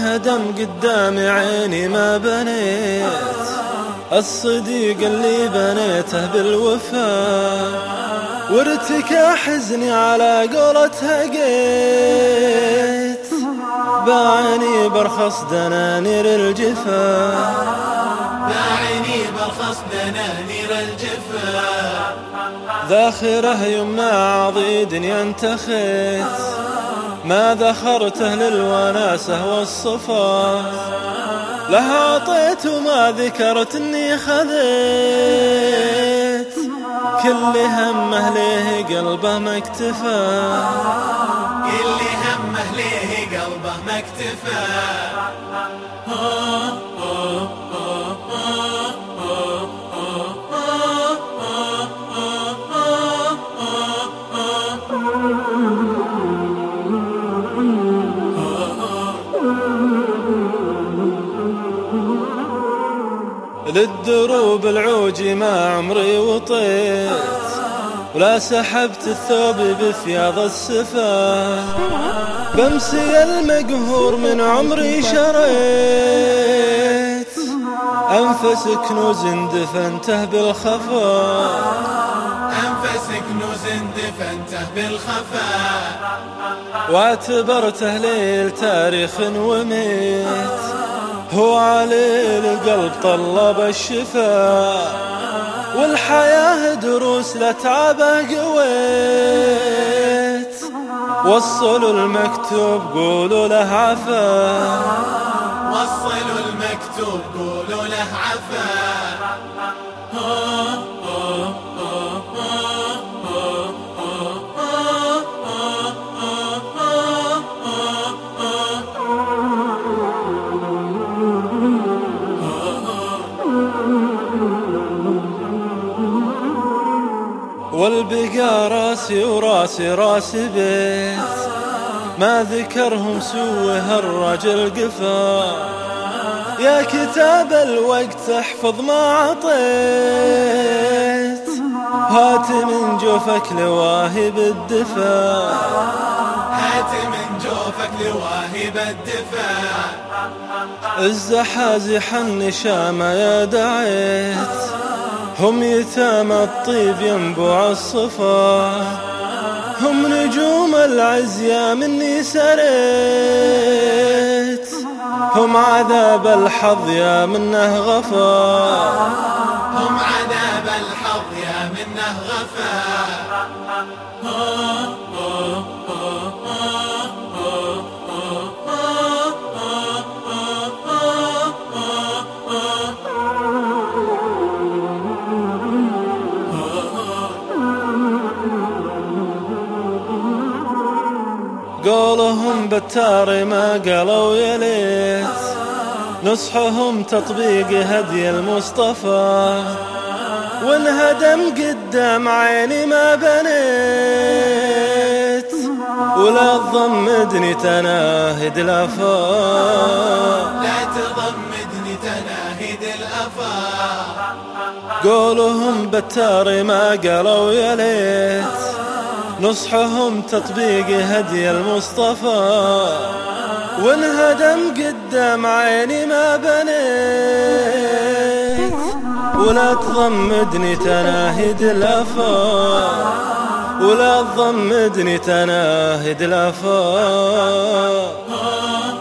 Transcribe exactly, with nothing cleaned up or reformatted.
وانهدم قدام عيني ما بنيت الصديق اللي بنيته بالوفاء، وارتكى حزني على قولتها قيت باعني برخص دنانير الجفا، باعني برخص دنانير الجفا. ذاخره يمنى عضيد ينتخت ما ذخرته للوناسة والصفا، لها أعطيت وما ذكرت اني خذيت كل همه ليه قلبه ما اكتفى، كل همه ليه قلبه ما اكتفى. للدروب العوج ما عمري وطيت، ولا سحبت الثوب بثياب السفا، بمسي المقهور من عمري شريت أنفس كنوز دفنته بالخفا، أنفس كنوز دفنته بالخفا. واعتبرته ليل تاريخ وميت، هو عليه القلب طلب الشفاء، والحياة دروس لتعبه قويت، وصلوا المكتوب قولوا له عفا، وصلوا المكتوب قولوا له عفا. والبقى راسي وراسي راسي بيت ما ذكرهم سوه الرجل قفا، يا كتاب الوقت احفظ ما عطيت، هات من جوفك لواهب الدفا، هات من جوفك لواهب الدفا. الزحازح النشام يا دعيت هم يتامى الطيب ينبوع الصفا، هم نجوم العز يا مني سريت، هم عذاب الحظ يا منه غفا، هم عذاب الحظ يا منه غفا. قولهم بالتار ما قالوا يا ليت، نصحهم تطبيق هدي المصطفى، وانهدم قدام عيني ما بنيت، ولا تضمدني تناهد الافاق، لا تضمدني تناهد الافاق. قولهم بالتار ما قالوا يا ليت، نصحهم تطبيق هدي المصطفى، وانهدم قدام عيني ما بنيت، ولا تضمدني تناهد الافاق، ولا تضمدني تناهد الافاق.